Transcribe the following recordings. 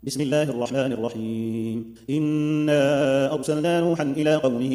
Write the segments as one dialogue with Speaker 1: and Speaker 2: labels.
Speaker 1: بسم الله الرحمن الرحيم إنا أرسلنا نوحا إلى قومه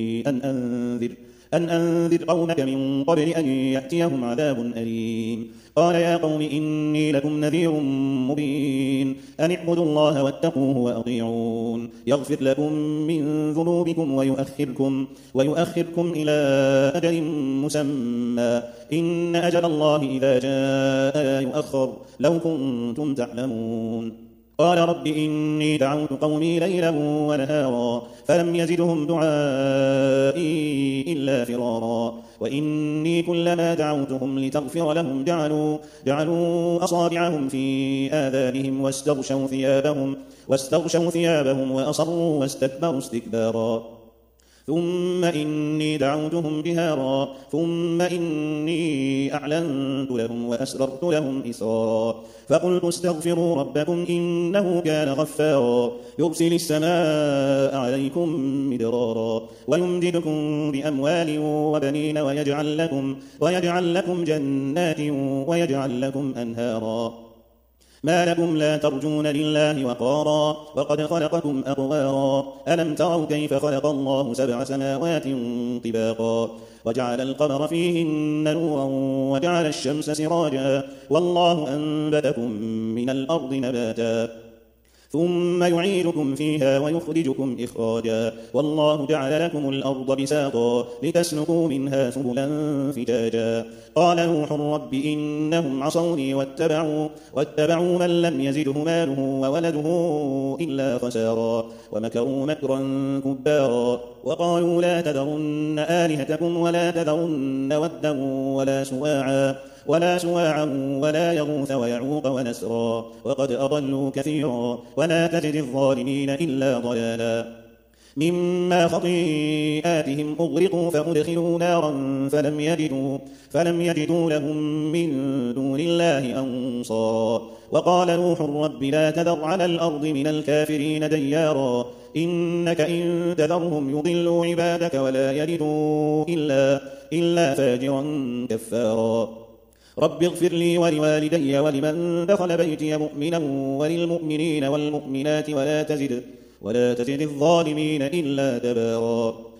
Speaker 1: أن أنذر قومك من قبل أن يأتيهم عذاب أليم قال يا قوم إني لكم نذير مبين أن اعبدوا الله واتقوه وأطيعون يغفر لكم من ذنوبكم ويؤخركم إلى أجل مسمى إن أجل الله إذا جاء لا يؤخر لو كنتم تعلمون قال رب إني دعوت قومي ليلا ونهارا فلم يزدهم دعائي إلا فرارا وإني كلما دعوتهم لتغفر لهم جعلوا أصابعهم في آذانهم واستغشوا ثيابهم وأصروا واستكبروا استكبارا ثم إني دعوتهم جهارا ثم إني أعلنت لهم وأسررت لهم إسرارا فقلت استغفروا ربكم إنه كان غفارا يرسل السماء عليكم مدرارا ويمددكم بأموال وبنين ويجعل لكم جنات ويجعل لكم أنهارا ما لكم لا ترجون لله وقارا وقد خلقكم أطوارا ألم تروا كيف خلق الله 7 سماوات طباقا وجعل القمر فيهن نورا وجعل الشمس سراجا والله أنبتكم من الأرض نباتا ثم يعيدكم فيها ويخرجكم إخراجا والله جعل لكم الأرض بساطا لتسلكوا منها سبلا فجاجا قال نوح رب إنهم عصوني واتبعوا من لم يزده ماله وولده إلا خسارا ومكروا مكرا كبارا وقالوا لا تذرن آلهتكم ولا تذرن ودا ولا سواعا ولا يغوث ويعوق ونسرا وقد أضلوا كثيرا ولا تزد الظالمين إلا ضلالا مما خطيئاتهم أغرقوا فأدخلوا نارا فلم يجدوا لهم من دون الله أنصارا وقال نوح رب لا تذر على الأرض من الكافرين ديارا إنك إن تذرهم يضلوا عبادك ولا يلدوا إلا فاجرا كفارا رب اغفر لي ولوالدي ولمن دخل بيتي مؤمنا وللمؤمنين والمؤمنات ولا تزد الظالمين إلا تبارا